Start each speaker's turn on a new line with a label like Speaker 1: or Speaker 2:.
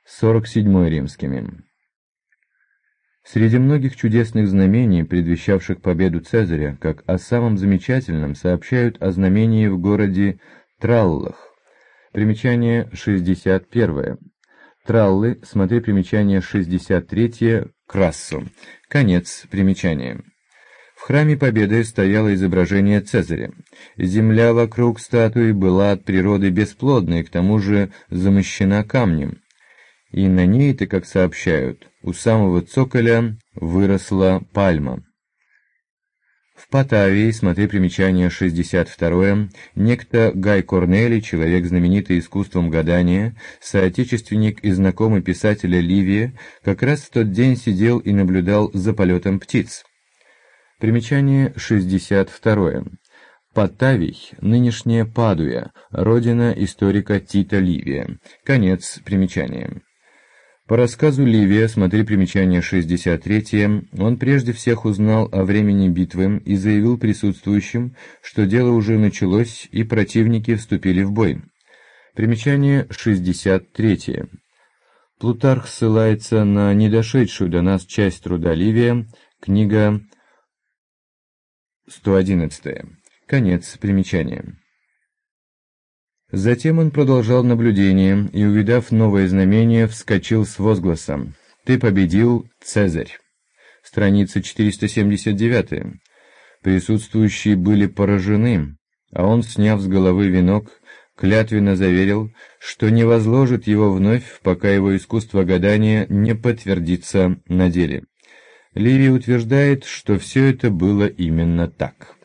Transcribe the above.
Speaker 1: 47 римскими. Среди многих чудесных знамений, предвещавших победу Цезаря, как о самом замечательном сообщают о знамении в городе Траллах. Примечание 61. Траллы, смотри примечание 63, Крассо. Конец примечания. В храме Победы стояло изображение Цезаря. Земля вокруг статуи была от природы бесплодной, к тому же замощена камнем. И на ней-то, как сообщают, у самого цоколя выросла пальма. В Патавии, смотри примечание 62, некто Гай Корнелий, человек, знаменитый искусством гадания, соотечественник и знакомый писателя Ливия, как раз в тот день сидел и наблюдал за полетом птиц. Примечание 62. Паттавий, нынешняя Падуя, родина историка Тита Ливия. Конец примечания. По рассказу Ливия, смотри примечание 63, он прежде всех узнал о времени битвы и заявил присутствующим, что дело уже началось и противники вступили в бой. Примечание 63. Плутарх ссылается на недошедшую до нас часть труда Ливия, книга 111. Конец примечания. Затем он продолжал наблюдение и, увидав новое знамение, вскочил с возгласом: «Ты победил, Цезарь!» Страница 479. Присутствующие были поражены, а он, сняв с головы венок, клятвенно заверил, что не возложит его вновь, пока его искусство гадания не подтвердится на деле. Ливий утверждает, что все это было именно так.